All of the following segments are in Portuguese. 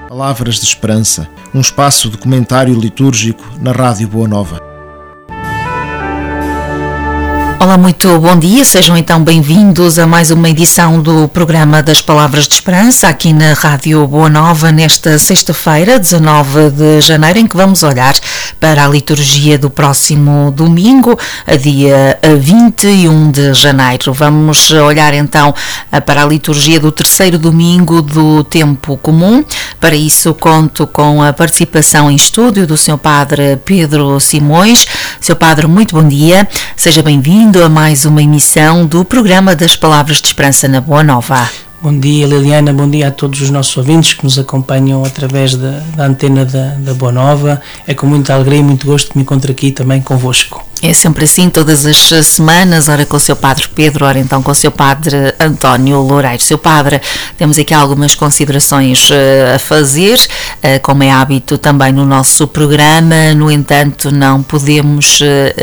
Palavras de Esperança, um espaço de comentário litúrgico na Rádio Boa Nova. Olá, muito bom dia, sejam então bem-vindos a mais uma edição do programa das Palavras de Esperança, aqui na Rádio Boa Nova, nesta sexta-feira, 19 de janeiro, em que vamos olhar para a liturgia do próximo domingo, dia 21 de janeiro. Vamos olhar então para a liturgia do terceiro domingo do tempo comum. Para isso conto com a participação em estúdio do Sr. Padre Pedro Simões. Sr. Padre, muito bom dia, seja bem-vindo a mais uma emissão do programa das Palavras de Esperança na Boa Nova. Bom dia, Liliana, bom dia a todos os nossos ouvintes que nos acompanham através da antena da Boa Nova. É com muita alegria e muito gosto que me encontro aqui também convosco. É sempre assim, todas as semanas, ora com o Sr. Padre Pedro, ora então com o Sr. Padre António Loureiro. Sr. Padre, temos aqui algumas considerações a fazer, como é hábito também no nosso programa. No entanto, não podemos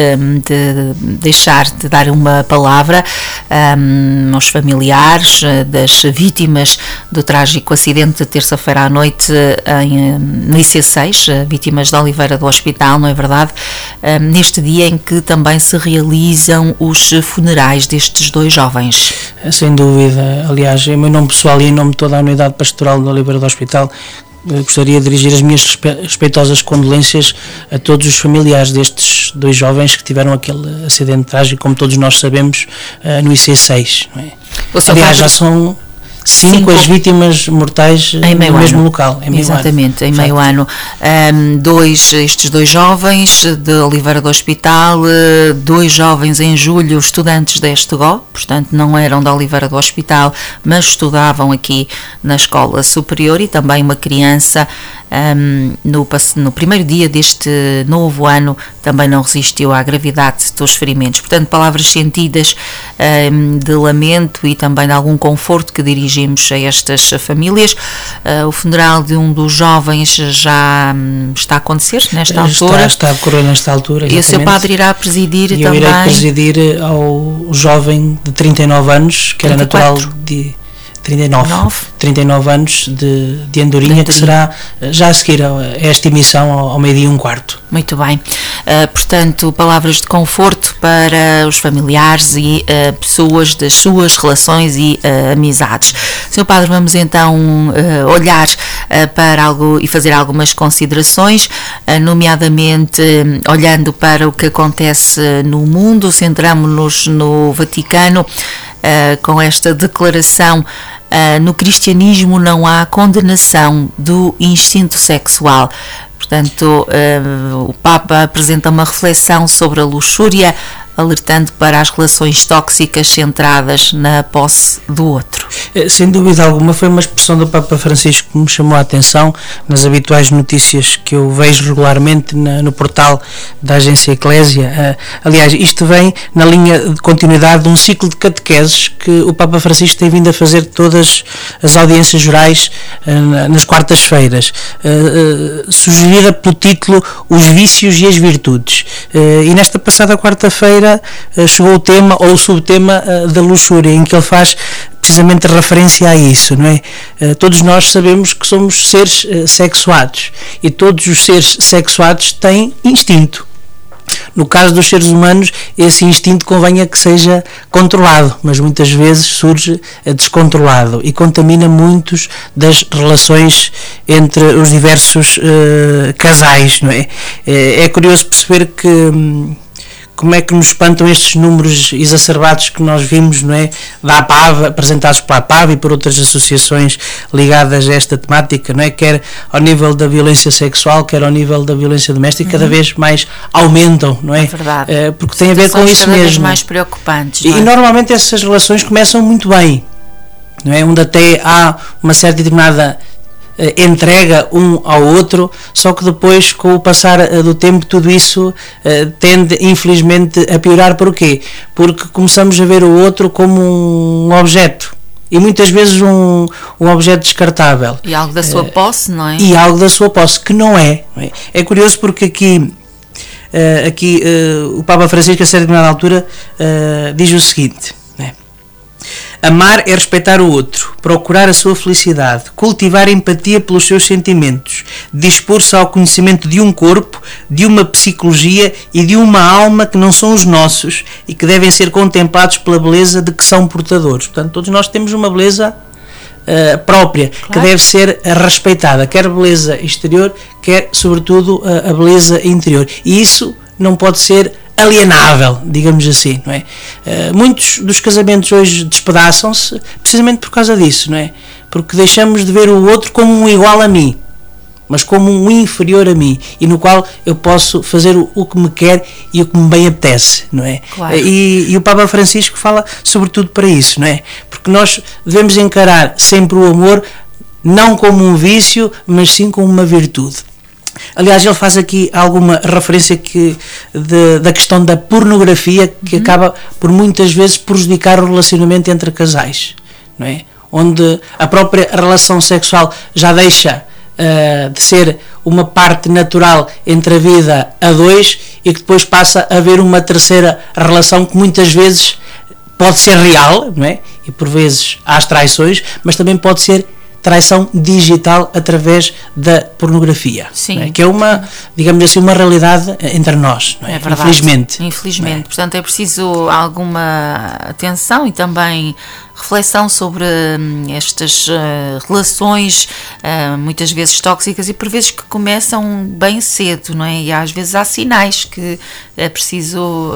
deixar de dar uma palavra aos familiares das vítimas do trágico acidente de terça-feira à noite no IC6, vítimas de Oliveira do Hospital, não é verdade? Neste dia em que também se realizam os funerais destes dois jovens. Sem dúvida, aliás, em meu nome pessoal e em nome de toda a unidade pastoral de Oliveira do Hospital, gostaria de dirigir as minhas respeitosas condolências a todos os familiares destes dois jovens que tiveram aquele acidente trágico, como todos nós sabemos, no IC6. Não é? Aliás, já são 5 as vítimas mortais no mesmo local. Exatamente, em meio ano. Estes dois jovens de Oliveira do Hospital, 2 jovens em julho, estudantes da Estegó, portanto não eram da Oliveira do Hospital, mas estudavam aqui na Escola Superior, e também uma criança no primeiro dia deste novo ano também não resistiu à gravidade dos ferimentos. Portanto, palavras sentidas de lamento e também de algum conforto que dirigimos a estas famílias. O funeral de um dos jovens já está a acontecer nesta altura. Está a ocorrer nesta altura, exatamente. E o Sr. Padre irá presidir também. Eu irei presidir ao jovem de 39 anos, que era natural de 39 anos de Andorinha, que será já a seguir a esta emissão ao 12:15. Muito bem. Portanto, palavras de conforto para os familiares e pessoas das suas relações e amizades. Sr. Padre, vamos então olhar para algo e fazer algumas considerações, nomeadamente olhando para o que acontece no mundo. Centramos-nos no Vaticano com esta declaração: no cristianismo não há condenação do instinto sexual. Portanto, o Papa apresenta uma reflexão sobre a luxúria, alertando para as relações tóxicas centradas na posse do outro. Sem dúvida alguma, foi uma expressão do Papa Francisco que me chamou a atenção nas habituais notícias que eu vejo regularmente no portal da agência Eclésia. Aliás, isto vem na linha de continuidade de um ciclo de catequeses que o Papa Francisco tem vindo a fazer todas as audiências gerais nas quartas-feiras, sugerida pelo título Os Vícios e as Virtudes. E nesta passada quarta-feira chegou o tema ou o subtema da luxúria, em que ele faz precisamente referência a isso, não é? Todos nós sabemos que somos seres sexuados, e todos os seres sexuados têm instinto. No caso dos seres humanos, esse instinto convenha que seja controlado, mas muitas vezes surge descontrolado e contamina muitos das relações entre os diversos casais, não é? É curioso perceber como é que nos espantam estes números exacerbados que nós vimos, não é, da APAV, apresentados pela APAV e por outras associações ligadas a esta temática, não é, quer ao nível da violência sexual, quer ao nível da violência doméstica, cada vez mais aumentam, não é? É verdade. Porque tem a ver com isso mesmo. Vez mais preocupantes. E normalmente essas relações começam muito bem, não é, onde até há uma certa determinada entrega um ao outro, só que depois, com o passar do tempo, tudo isso tende infelizmente a piorar. Porquê? Porque começamos a ver o outro como um objeto, e muitas vezes um objeto descartável. E algo da sua posse, não é? E algo da sua posse, que não é. É curioso porque aqui o Papa Francisco, a certa determinada altura, diz o seguinte: Amar é respeitar o outro, procurar a sua felicidade, cultivar empatia pelos seus sentimentos, dispor-se ao conhecimento de um corpo, de uma psicologia e de uma alma que não são os nossos e que devem ser contemplados pela beleza de que são portadores. Portanto, todos nós temos uma beleza própria, claro, que deve ser respeitada, quer a beleza exterior, quer sobretudo a beleza interior. E isso não pode ser alienável, digamos assim, não é? Muitos dos casamentos hoje despedaçam-se precisamente por causa disso, não é? Porque deixamos de ver o outro como um igual a mim, mas como um inferior a mim, e no qual eu posso fazer o que me quer e o que me bem apetece, não é? Claro. E o Papa Francisco fala sobretudo para isso, não é? Porque nós devemos encarar sempre o amor não como um vício, mas sim como uma virtude. Aliás, ele faz aqui alguma referência da questão da pornografia, que acaba por muitas vezes prejudicar o relacionamento entre casais, não é? Onde a própria relação sexual já deixa de ser uma parte natural entre a vida a dois e que depois passa a haver uma terceira relação que muitas vezes pode ser real, não é? E por vezes há as traições, mas também pode ser traição digital através da pornografia. Sim. Não é? Que é uma, digamos assim, uma realidade entre nós, não é? É verdade. Infelizmente. Infelizmente. Portanto, é preciso alguma atenção e também reflexão sobre estas relações muitas vezes tóxicas e por vezes que começam bem cedo, não é? E às vezes há sinais que é preciso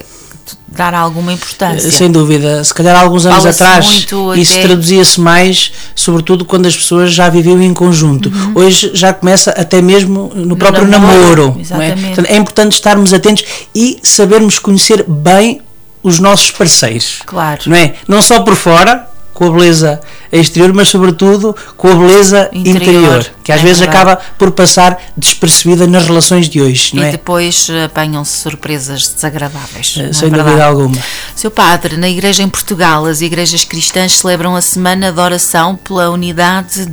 dar alguma importância. Sem dúvida. Se calhar há alguns anos atrás isso traduzia-se mais, sobretudo quando as pessoas já viviam em conjunto. Hoje já começa até mesmo no próprio namoro. Exatamente. Não é? Portanto, é importante estarmos atentos e sabermos conhecer bem os nossos parceiros. Claro. Não é? Não só por fora, com a beleza exterior, mas sobretudo com a beleza interior, que às vezes acaba por passar despercebida nas relações de hoje, não é? E depois apanham-se surpresas desagradáveis. Sem dúvida alguma. Seu Padre, na Igreja em Portugal, as igrejas cristãs celebram a Semana de Oração pela Unidade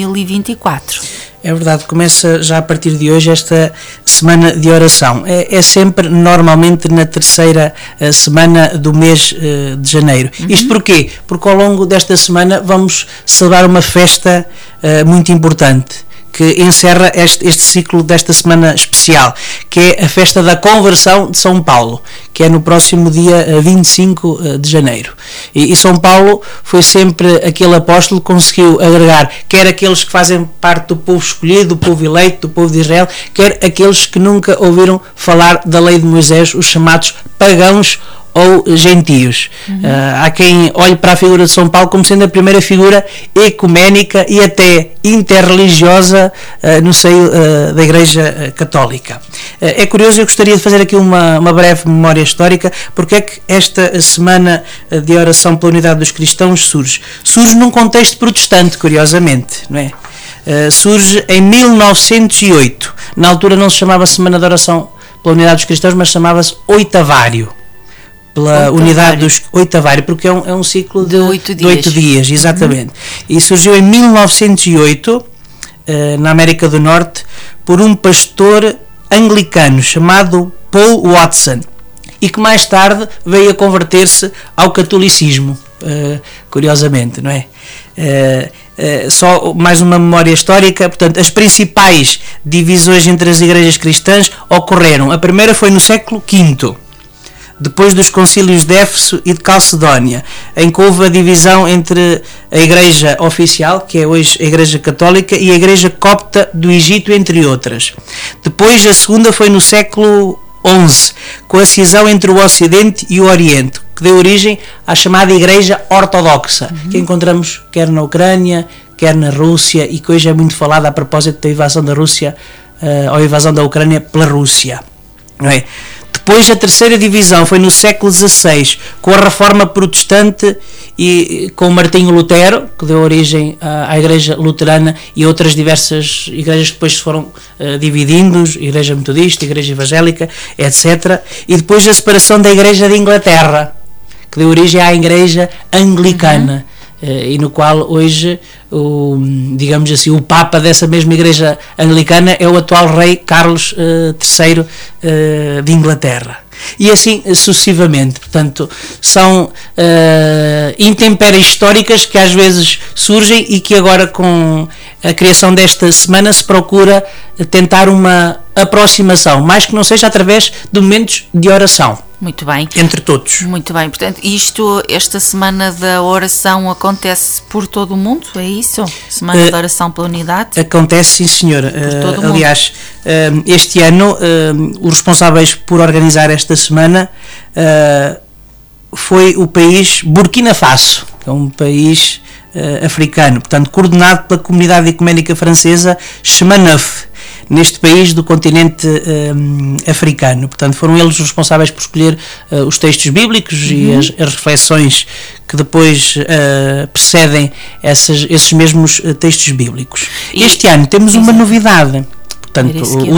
2024. É verdade, começa já a partir de hoje esta semana de oração. É sempre normalmente na terceira semana do mês de janeiro. Isto porquê? Porque ao longo desta semana vamos celebrar uma festa muito importante, que encerra este ciclo desta semana especial, que é a festa da conversão de São Paulo, que é no próximo dia 25 de janeiro. E São Paulo foi sempre aquele apóstolo que conseguiu agregar quer aqueles que fazem parte do povo escolhido, do povo eleito, do povo de Israel, quer aqueles que nunca ouviram falar da lei de Moisés, os chamados pagãos ou gentios. Há quem olhe para a figura de São Paulo como sendo a primeira figura ecuménica e até interreligiosa no seio da Igreja Católica. É curioso, eu gostaria de fazer aqui uma breve memória histórica, porque é que esta semana de oração pela unidade dos cristãos surge num contexto protestante, curiosamente, não é? Surge em 1908. Na altura não se chamava Semana de Oração pela unidade dos cristãos, mas chamava-se Oitavário. Pela unidade dos Oitavário, porque é um ciclo de 8 dias, exatamente. E surgiu em 1908, na América do Norte, por um pastor anglicano chamado Paul Watson, e que mais tarde veio a converter-se ao catolicismo, curiosamente, não é? Só mais uma memória histórica. Portanto, as principais divisões entre as igrejas cristãs ocorreram. A primeira foi no século V, depois dos concílios de Éfeso e de Calcedónia, em que houve a divisão entre a Igreja Oficial, que é hoje a Igreja Católica, e a Igreja Copta do Egito, entre outras. Depois, a segunda foi no século XI, com a cisão entre o Ocidente e o Oriente, que deu origem à chamada Igreja Ortodoxa, que encontramos quer na Ucrânia, quer na Rússia, e que hoje é muito falada a propósito da invasão da Rússia, ou a invasão da Ucrânia pela Rússia, não é? Depois a terceira divisão foi no século XVI, com a Reforma Protestante e com Martinho Lutero, que deu origem à Igreja Luterana e outras diversas igrejas que depois se foram dividindo, Igreja Metodista, Igreja Evangélica, etc. E depois a separação da Igreja de Inglaterra, que deu origem à Igreja Anglicana. E no qual hoje, digamos assim, o Papa dessa mesma Igreja Anglicana é o atual rei Carlos III de Inglaterra. E assim sucessivamente. Portanto, são intempéries históricas que às vezes surgem e que agora, com a criação desta semana, se procura tentar uma aproximação, mais que não seja através de momentos de oração. Muito bem. Entre todos. Muito bem. Portanto, esta semana da oração acontece por todo o mundo, é isso? Semana da oração pela unidade? Acontece, sim, senhora. Aliás, este ano, os responsáveis por organizar esta semana foi o país Burkina Faso, que é um país africano, portanto, coordenado pela comunidade ecuménica francesa Chemaneuf, neste país do continente africano. Portanto, foram eles os responsáveis por escolher os textos bíblicos e as reflexões que depois precedem esses mesmos textos bíblicos. Este ano temos uma novidade. Portanto,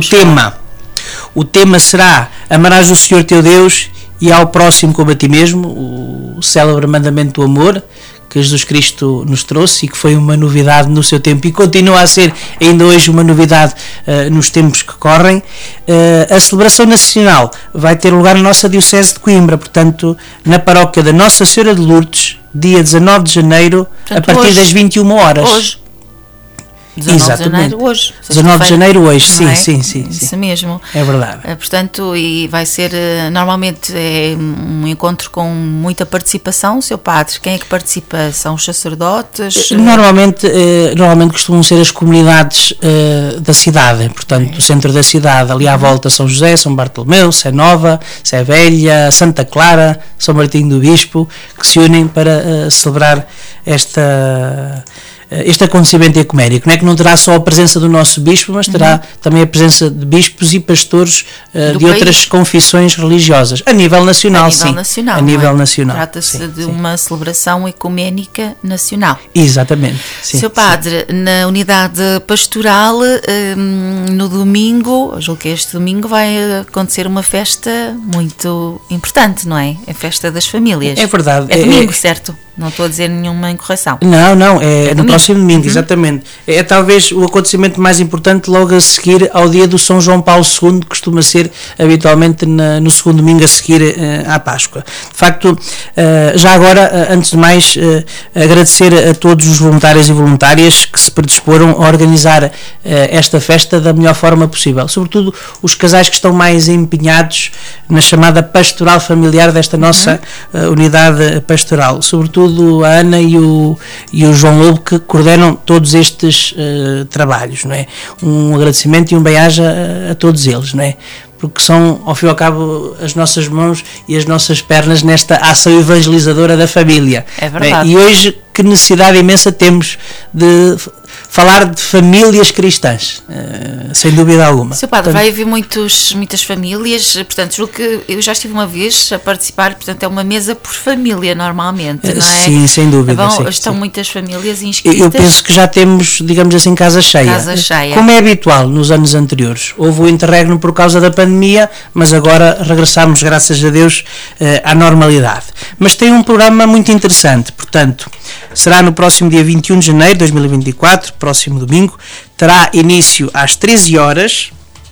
o tema será: amarás o Senhor teu Deus e ao próximo como a ti mesmo, o célebre mandamento do amor que Jesus Cristo nos trouxe e que foi uma novidade no seu tempo e continua a ser ainda hoje uma novidade nos tempos que correm. A celebração nacional vai ter lugar na nossa Diocese de Coimbra, portanto, na paróquia da Nossa Senhora de Lourdes, dia 19 de janeiro, portanto, a partir das 21 horas. Hoje. 19 de janeiro hoje. 19 de janeiro hoje, sim, é? sim. Isso mesmo. É verdade. Portanto, e vai ser, normalmente é um encontro com muita participação. Seu padre, quem é que participa? São os sacerdotes? Normalmente costumam ser as comunidades da cidade, portanto, do centro da cidade, ali à volta São José, São Bartolomeu, Sé Nova, Sé Velha, Santa Clara, São Martinho do Bispo, que se unem para celebrar este acontecimento ecuménico. Não é que não terá só a presença do nosso bispo, mas terá também a presença de bispos e pastores de outras confissões religiosas, a nível nacional, a nível nacional. Trata-se de uma celebração ecuménica nacional. Exatamente. Seu padre, na unidade pastoral, no domingo, julgo que este domingo vai acontecer uma festa muito importante, não é? A festa das famílias. É verdade. É domingo, certo? Não estou a dizer nenhuma incorreção. Não, é no próximo domingo, exatamente. É talvez o acontecimento mais importante logo a seguir ao dia do São João Paulo II, que costuma ser habitualmente no segundo domingo a seguir à Páscoa. De facto, já agora, antes de mais, agradecer a todos os voluntários e voluntárias que se predisporam a organizar esta festa da melhor forma possível. Sobretudo os casais que estão mais empenhados na chamada pastoral familiar desta nossa unidade pastoral. Sobretudo a Ana e o João Lobo, que coordenam todos estes trabalhos, não é? Um agradecimento e um bem-aja a todos eles, não é? Porque são, ao fim e ao cabo, as nossas mãos e as nossas pernas nesta ação evangelizadora da família. É verdade. E hoje, que necessidade imensa temos de falar de famílias cristãs, sem dúvida alguma. Seu padre, vai haver muitas famílias, portanto, julgo que eu já estive uma vez a participar, portanto é uma mesa por família normalmente, não é? Sim, sem dúvida. Estão muitas famílias inscritas. Eu penso que já temos, digamos assim, casa cheia. Como é habitual nos anos anteriores. Houve o interregno por causa da pandemia, mas agora regressamos, graças a Deus, à normalidade. Mas tem um programa muito interessante, portanto, será no próximo dia 21 de janeiro de 2024, próximo domingo, terá início às 13 horas,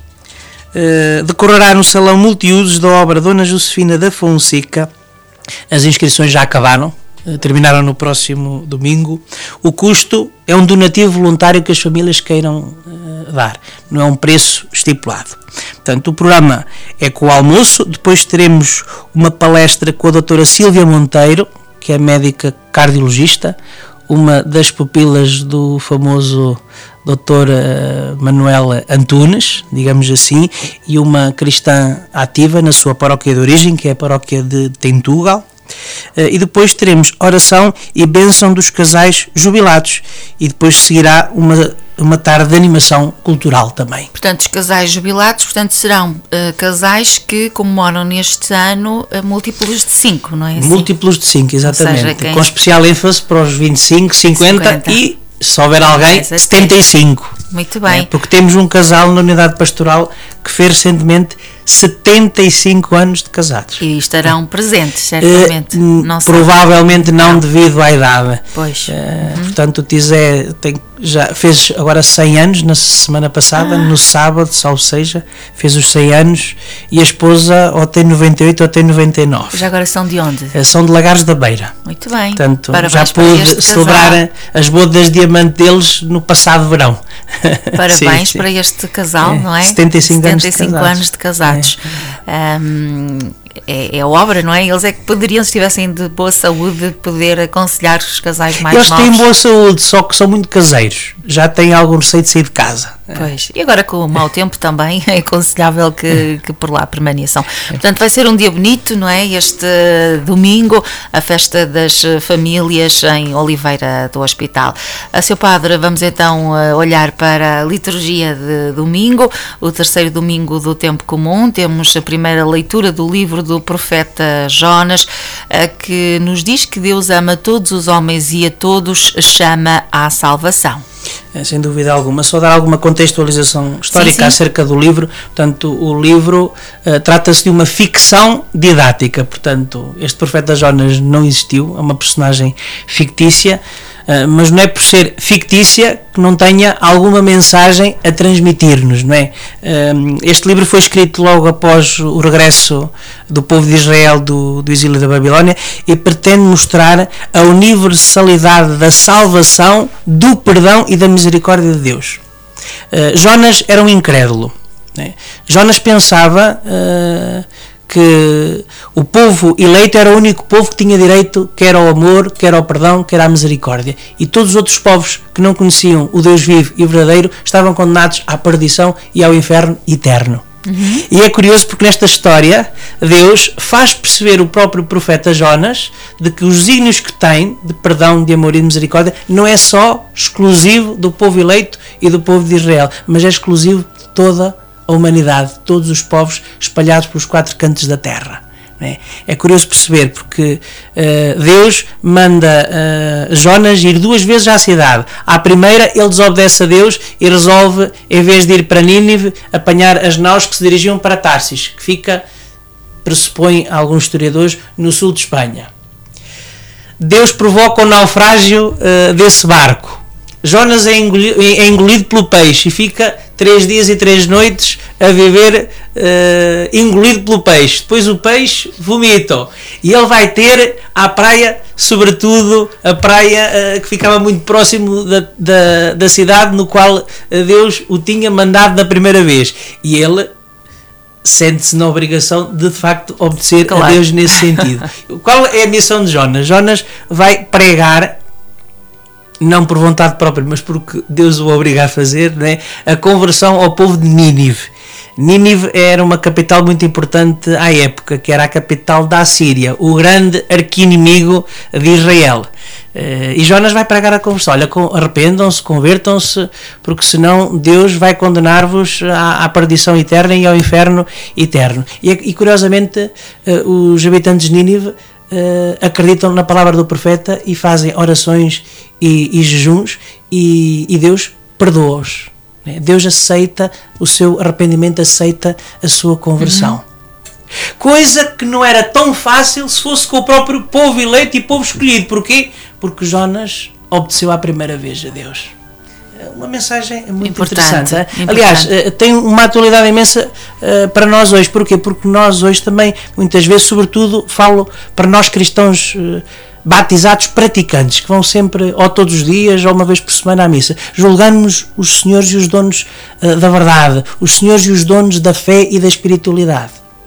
decorrerá no Salão Multiusos da obra Dona Josefina da Fonseca. As inscrições já acabaram, terminaram no próximo domingo. O custo é um donativo voluntário que as famílias queiram dar, não é um preço estipulado. Portanto, o programa é com o almoço, depois teremos uma palestra com a doutora Sílvia Monteiro, que é médica cardiologista, uma das pupilas do famoso Dr. Manuel Antunes, digamos assim, e uma cristã ativa na sua paróquia de origem, que é a paróquia de Tentugal. E depois teremos oração e bênção dos casais jubilados, e depois seguirá uma tarde de animação cultural também. Portanto, os casais jubilados, serão casais que comemoram neste ano múltiplos de 5, não é assim? Múltiplos de 5, exatamente. Com especial ênfase para os 25, 50 e, se houver alguém, 75. Muito bem. Porque temos um casal na unidade pastoral que fez recentemente 75 anos de casados. E estarão presentes, certamente. Provavelmente não devido à idade. Pois. Portanto, o Tizé tem já fez agora 100 anos, na semana passada, no sábado, salvo seja, fez os 100 anos, e a esposa ou tem 98 ou tem 99. Já agora são de onde? São de Lagares da Beira. Muito bem. Portanto, parabéns, já pude celebrar as bodas de diamante deles no passado verão. Parabéns sim. Para este casal, não é? 75 anos de casados. É obra, não é? Eles é que poderiam, se estivessem de boa saúde, poder aconselhar os casais mais novos. Eles têm boa saúde, só que são muito caseiros. Já têm algum receio de sair de casa. Pois, e agora com o mau tempo também é aconselhável que por lá permaneçam. Portanto, vai ser um dia bonito, não é? Este domingo, a festa das famílias em Oliveira do Hospital. Sr. Padre, vamos então olhar para a liturgia de domingo, o terceiro domingo do tempo comum. Temos a primeira leitura do livro do profeta Jonas, que nos diz que Deus ama todos os homens e a todos chama à salvação. Sem dúvida alguma, só dar alguma contextualização histórica sim. Acerca do livro. Portanto, o livro trata-se de uma ficção didática, portanto, este profeta Jonas não existiu, é uma personagem fictícia, mas não é por ser fictícia que não tenha alguma mensagem a transmitir-nos, não é? Este livro foi escrito logo após o regresso do povo de Israel do exílio da Babilónia e pretende mostrar a universalidade da salvação, do perdão e da misericórdia de Deus. Jonas era um incrédulo, não é? Jonas pensava que o povo eleito era o único povo que tinha direito quer ao amor, quer ao perdão, quer à misericórdia, e todos os outros povos que não conheciam o Deus vivo e verdadeiro estavam condenados à perdição e ao inferno eterno. E é curioso porque nesta história Deus faz perceber o próprio profeta Jonas de que os desígnios que tem de perdão, de amor e de misericórdia não é só exclusivo do povo eleito e do povo de Israel, mas é exclusivo de toda a humanidade, todos os povos espalhados pelos 4 cantos da terra. É curioso perceber porque Deus manda Jonas ir 2 vezes à cidade. À primeira ele desobedece a Deus e resolve, em vez de ir para Nínive, apanhar as naus que se dirigiam para Tarsis, que fica, pressupõe alguns historiadores, no sul de Espanha. Deus provoca o naufrágio desse barco. Jonas é engolido pelo peixe e fica 3 dias e 3 noites a viver engolido pelo peixe. Depois o peixe vomita e ele vai ter à praia, sobretudo a praia que ficava muito próximo da cidade no qual Deus o tinha mandado da primeira vez, e ele sente-se na obrigação de facto obedecer a Deus nesse sentido. Qual é a missão de Jonas? Jonas vai pregar, não por vontade própria, mas porque Deus o obriga a fazer, não é? A conversão ao povo de Nínive. Nínive era uma capital muito importante à época, que era a capital da Assíria, o grande arqui-inimigo de Israel. E Jonas vai pregar a conversão. Olha, arrependam-se, convertam-se, porque senão Deus vai condenar-vos à perdição eterna e ao inferno eterno. E curiosamente, os habitantes de Nínive acreditam na palavra do profeta e fazem orações e jejuns, e Deus perdoa-os. Deus aceita o seu arrependimento, aceita a sua conversão. Coisa que não era tão fácil se fosse com o próprio povo eleito e povo escolhido. Porquê? Porque Jonas obedeceu à primeira vez a Deus. Uma mensagem muito interessante. Aliás, tem uma atualidade imensa para nós hoje. Porquê? Porque nós hoje também, muitas vezes, sobretudo, falo para nós cristãos batizados praticantes, que vão sempre, ou todos os dias, ou uma vez por semana à missa, julgamos os senhores e os donos da verdade, os senhores e os donos da fé e da espiritualidade.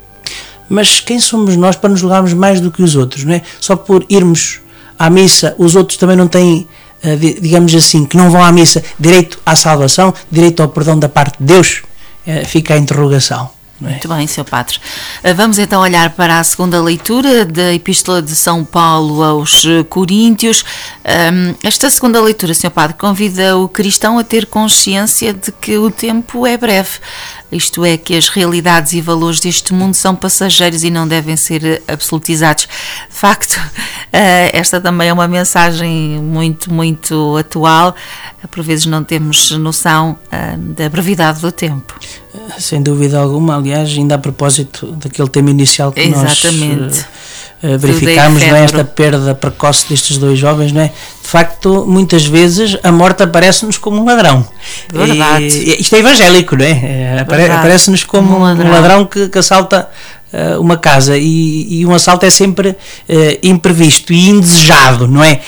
Mas quem somos nós para nos julgarmos mais do que os outros, não é? Só por irmos à missa, os outros também não têm, digamos assim, que não vão à missa, direito à salvação, direito ao perdão da parte de Deus? Fica a interrogação. Muito bem, Sr. Padre. Vamos então olhar para a segunda leitura da Epístola de São Paulo aos Coríntios. Esta segunda leitura, Sr. Padre, convida o cristão a ter consciência de que o tempo é breve. Isto é, que as realidades e valores deste mundo são passageiros e não devem ser absolutizados. De facto, esta também é uma mensagem muito, muito atual. Por vezes não temos noção da brevidade do tempo. Sem dúvida alguma. Aliás, ainda a propósito daquele tema inicial que nós verificamos, não é, esta perda precoce destes 2 jovens, não é? De facto, muitas vezes a morte aparece-nos como um ladrão. Verdade. Isto é evangélico, não é? Aparece-nos como um ladrão que assalta uma casa, e um assalto é sempre imprevisto e indesejado, não é?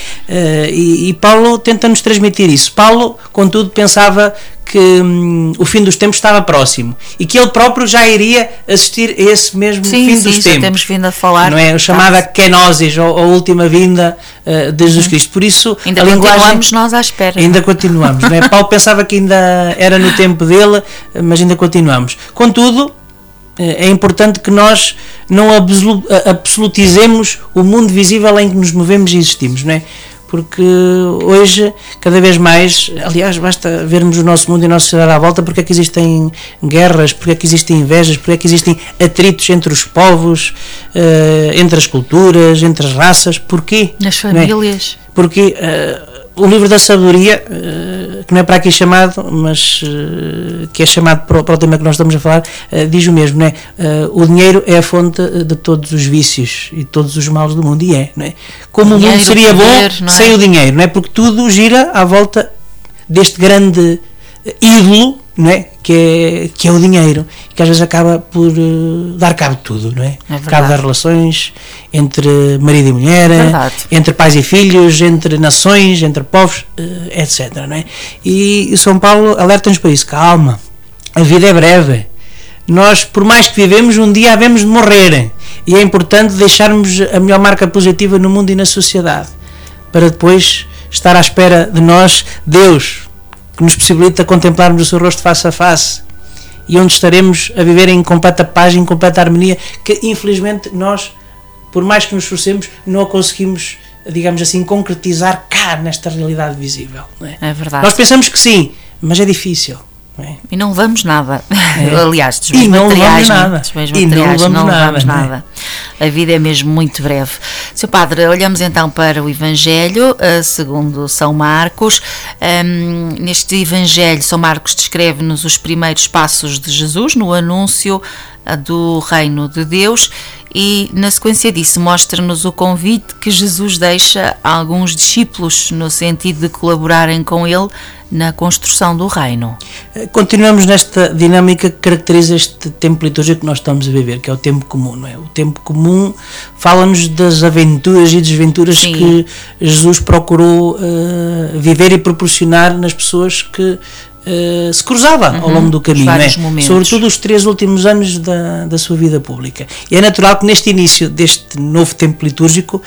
E Paulo tenta-nos transmitir isso. Paulo, contudo, pensava que o fim dos tempos estava próximo e que ele próprio já iria assistir a esse mesmo fim dos tempos. Já temos vindo a falar, não é? A chamada kenosis, ou a última vinda de Jesus Cristo. Por isso, ainda continuamos nós à espera. Ainda continuamos, não é? Paulo pensava que ainda era no tempo dele, mas ainda continuamos. Contudo, é importante que nós não absolutizemos o mundo visível em que nos movemos e existimos, não é? Porque hoje, cada vez mais, aliás, basta vermos o nosso mundo e a nossa sociedade à volta, porque é que existem guerras, porque é que existem invejas, porque é que existem atritos entre os povos, entre as culturas, entre as raças, porquê? Nas famílias. Não é? Porque o livro da sabedoria, que não é para aqui chamado, mas que é chamado para o tema que nós estamos a falar, diz o mesmo, não é? O dinheiro é a fonte de todos os vícios e todos os males do mundo, e não é? Como o mundo seria bom sem o dinheiro, não é? Porque tudo gira à volta deste grande ídolo, não é? Que é o dinheiro, que às vezes acaba por dar cabo de tudo, não é? Cabo das relações entre marido e mulher, entre pais e filhos, entre nações, entre povos, etc, não é? E São Paulo alerta-nos para isso. Calma, a vida é breve, nós, por mais que vivemos, um dia havemos de morrer, e é importante deixarmos a melhor marca positiva no mundo e na sociedade, para depois estar à espera de nós Deus, que nos possibilita contemplarmos o seu rosto face a face, e onde estaremos a viver em completa paz, em completa harmonia, que infelizmente nós, por mais que nos esforcemos, não a conseguimos, digamos assim, concretizar cá nesta realidade visível, não é? É verdade. Nós pensamos que sim, mas é difícil. Não é? E não levamos nada. Aliás, dos bens materiais, não levamos nada. A vida é mesmo muito breve. Sr. Padre, olhamos então para o Evangelho segundo São Marcos. Neste Evangelho, São Marcos descreve-nos os primeiros passos de Jesus no anúncio do reino de Deus, e na sequência disso mostra-nos o convite que Jesus deixa a alguns discípulos no sentido de colaborarem com ele na construção do reino. Continuamos nesta dinâmica que caracteriza este tempo litúrgico que nós estamos a viver, que é o tempo comum, não é? O tempo comum fala-nos das aventuras e desventuras que Jesus procurou viver e proporcionar nas pessoas que se cruzava ao longo do caminho, não é? Sobretudo os 3 últimos anos da sua vida pública. E é natural que neste início deste novo tempo litúrgico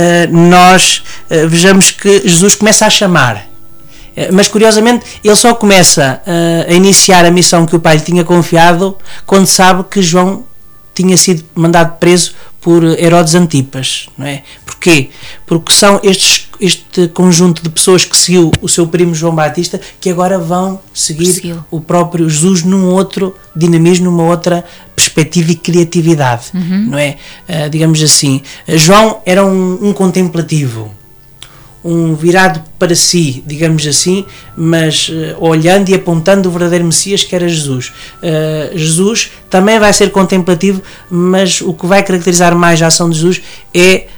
nós vejamos que Jesus começa a chamar. Mas curiosamente ele só começa a iniciar a missão que o Pai lhe tinha confiado quando sabe que João tinha sido mandado preso por Herodes Antipas, não é? Porquê? Porque são este conjunto de pessoas que seguiu o seu primo João Batista que agora vão seguir o próprio Jesus num outro dinamismo, numa outra perspectiva e criatividade, não é? Digamos assim, João era um contemplativo, um virado para si, digamos assim, mas olhando e apontando o verdadeiro Messias, que era Jesus. Jesus também vai ser contemplativo, mas o que vai caracterizar mais a ação de Jesus é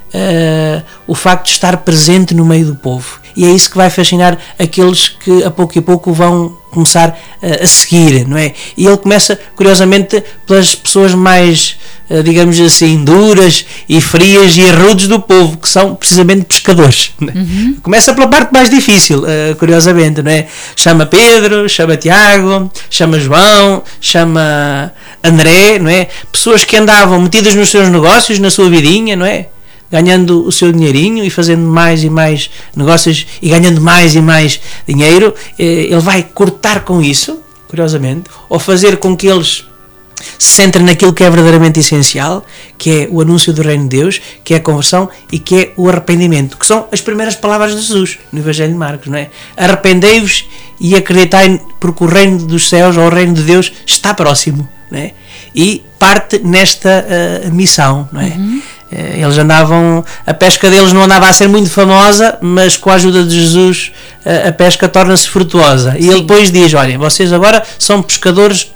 o facto de estar presente no meio do povo, e é isso que vai fascinar aqueles que a pouco e pouco vão começar a seguir, não é? E ele começa, curiosamente, pelas pessoas mais, digamos assim, duras e frias e rudes do povo, que são precisamente pescadores. Começa pela parte mais difícil, curiosamente, não é? Chama Pedro, chama Tiago, chama João, chama André, não é? Pessoas que andavam metidas nos seus negócios, na sua vidinha, não é? Ganhando o seu dinheirinho e fazendo mais e mais negócios e ganhando mais e mais dinheiro. Ele vai cortar com isso, curiosamente, ou fazer com que eles se centrem naquilo que é verdadeiramente essencial, que é o anúncio do reino de Deus, que é a conversão e que é o arrependimento, que são as primeiras palavras de Jesus no Evangelho de Marcos, não é? Arrependei-vos e acreditai, porque o reino dos céus, ou o reino de Deus, está próximo, não é? E parte nesta missão, não é? Eles andavam, a pesca deles não andava a ser muito famosa, mas com a ajuda de Jesus a pesca torna-se frutuosa. E ele depois diz: olha, vocês agora são pescadores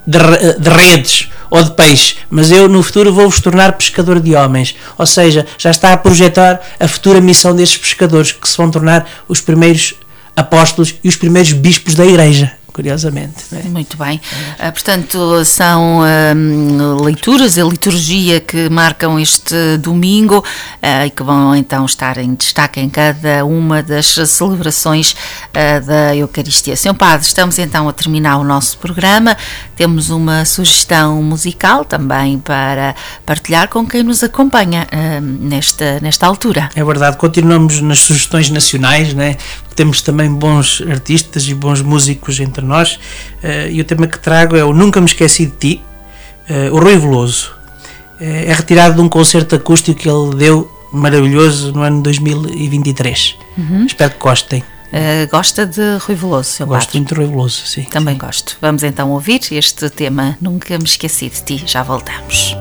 de redes ou de peixe, mas eu no futuro vou-vos tornar pescador de homens. Ou seja, já está a projetar a futura missão destes pescadores, que se vão tornar os primeiros apóstolos e os primeiros bispos da Igreja, curiosamente. Não é? Muito bem. Portanto, são leituras, a liturgia que marcam este domingo e que vão então estar em destaque em cada uma das celebrações da Eucaristia. Sr. Padre, estamos então a terminar o nosso programa. Temos uma sugestão musical também para partilhar com quem nos acompanha nesta altura. É verdade, continuamos nas sugestões nacionais, né? Temos também bons artistas e bons músicos entre nós, e o tema que trago é o Nunca Me Esqueci de Ti, o Rui Veloso. É retirado de um concerto acústico que ele deu maravilhoso no ano 2023. Espero que gostem. Gosta de Rui Veloso, Sr. Padre? Gosto muito de Rui Veloso, sim. Também sim. Gosto. Vamos então ouvir este tema Nunca Me Esqueci de Ti. Já voltamos.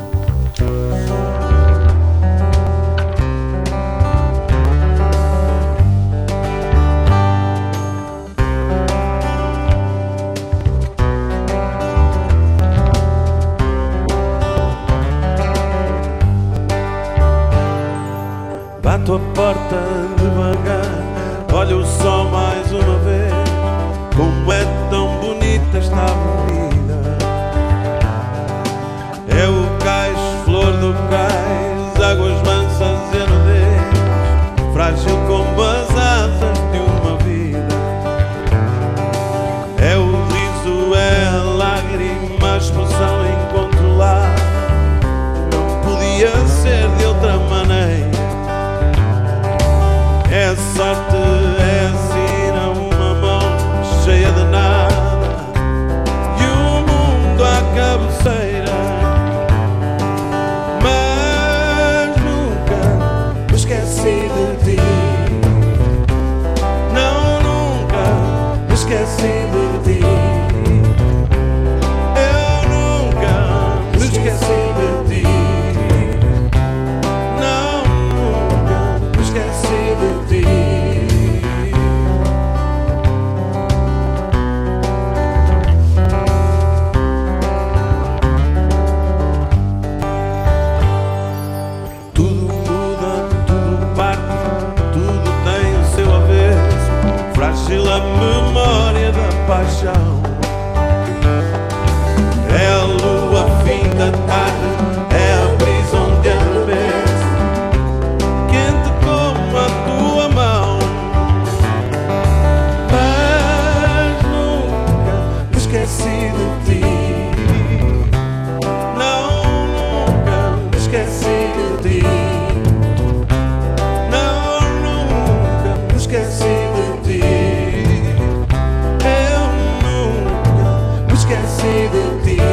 Bato a porta devagar, olho o sol mais uma vez. Como é tão bonita esta avenida. É o cais, flor do cais, águas mansas e nudez, frágil como as asas de uma vida. É o riso, é a lágrima, a expressão incontrolável. Não podia ser de outra maneira. É sorte, é sina, uma mão cheia de nada e o mundo à cabeceira. Mas nunca me esqueci de ti. Não, nunca me esqueci de ti. Eu nunca me esqueci de ti. Não, nunca me esqueci de ti. Tudo muda, tudo parte, tudo tem o seu avesso. Frágil a memória da paixão. É a lua, fim da tarde, é a brisa onde arremessa, quente como a tua mão. Mas nunca me esqueci de ti. Não, nunca me esqueci de ti. Não, nunca me esqueci de ti. Eu nunca me esqueci de ti.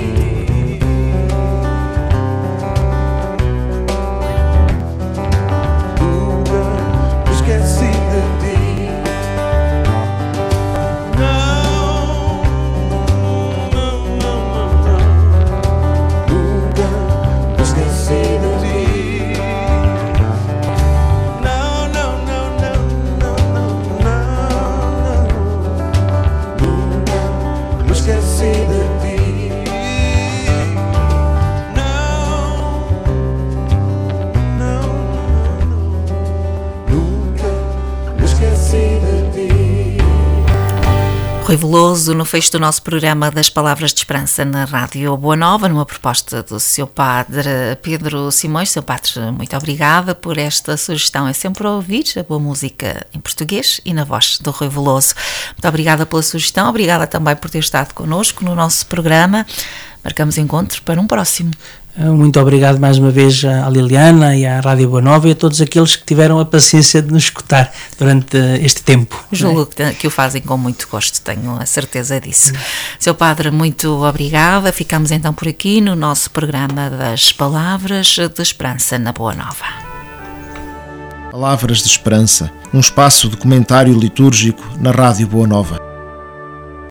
Rui Veloso, no fecho do nosso programa das Palavras de Esperança na Rádio Boa Nova, numa proposta do Sr. Padre Pedro Simões. Sr. Padre, muito obrigada por esta sugestão. É sempre ouvir a boa música em português e na voz do Rui Veloso. Muito obrigada pela sugestão, obrigada também por ter estado connosco no nosso programa. Marcamos encontro para um próximo. Muito obrigado mais uma vez à Liliana e à Rádio Boa Nova e a todos aqueles que tiveram a paciência de nos escutar durante este tempo. Julgo que o fazem com muito gosto, tenho a certeza disso. Sr. Padre, muito obrigada. Ficamos então por aqui no nosso programa das Palavras de Esperança na Boa Nova. Palavras de Esperança, um espaço de comentário litúrgico na Rádio Boa Nova.